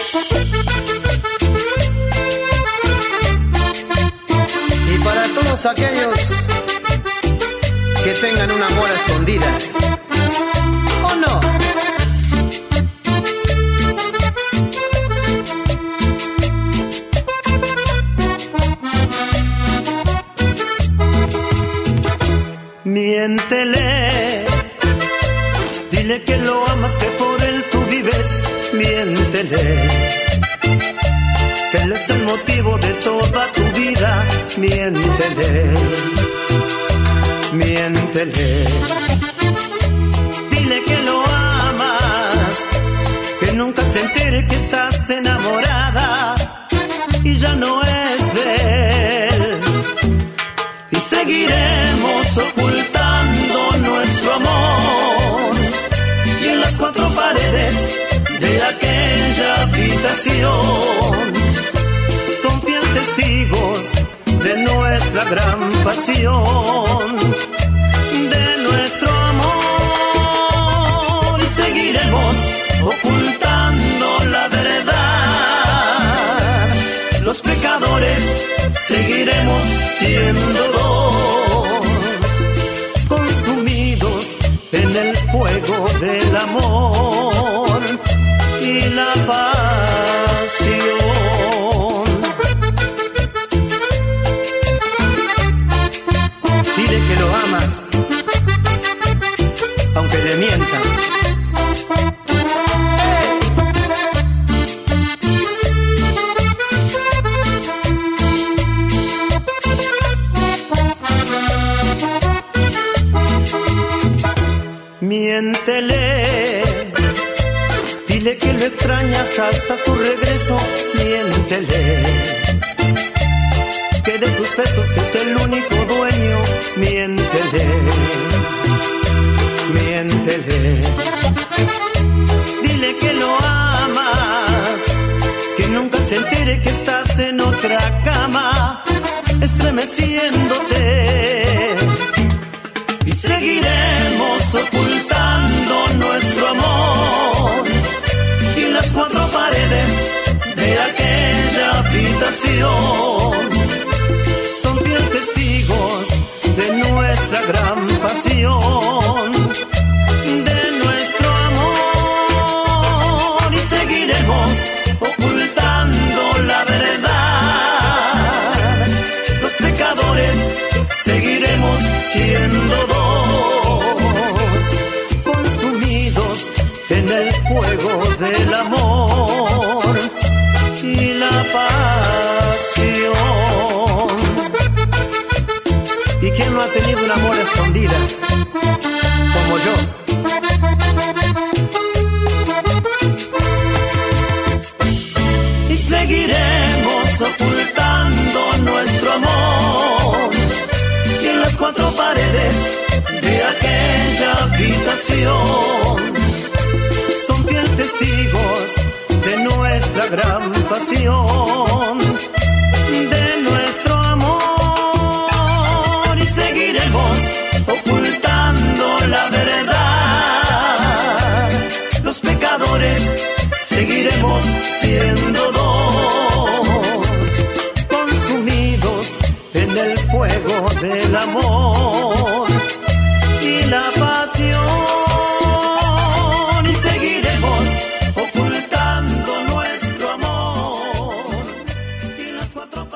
Y para todos aquellos que tengan un amor a escondidas, ¿o no? Miéntele, dile que lo amas, que por él tú vives. Miéntele, que él es el motivo de toda tu vida. Miéntele, miéntele, dile que lo amas, que nunca se entere que estás enamorada y ya no es de él. Y seguiremos ocultando nuestro amor, y en las cuatro paredes de aquella habitación son fiel testigos de nuestra gran pasión, de nuestro amor. Y seguiremos ocultando la verdad, los pecadores seguiremos siendo dos, consumidos en el fuego del amor y la pasión. Dile que lo amas, aunque le mientas. Miéntele, dile que lo extrañas hasta su regreso. Miéntele, que de tus besos es el único dueño. Miéntele, miéntele, dile que lo amas, que nunca se entere que estás en otra cama, estremeciéndote. Y seguiremos ocultando nuestro amor, y las cuatro paredes de aquella habitación son fiel testigos de nuestra gran pasión, de nuestro amor. Y seguiremos ocultando la verdad, los pecadores seguiremos siendo dos, consumidos en el fuego del amor y la pasión. ¿Y quién no ha tenido un amor a escondidas como yo? Y seguiremos ocultando nuestro amor, y en las cuatro paredes de aquella habitación son fiel testigos de nuestra gran pasión, de nuestro amor. Y seguiremos ocultando la verdad, los pecadores seguiremos siendo dos, consumidos en el fuego del amor y la pasión. Y seguiremos ocultando nuestro amor, y las cuatro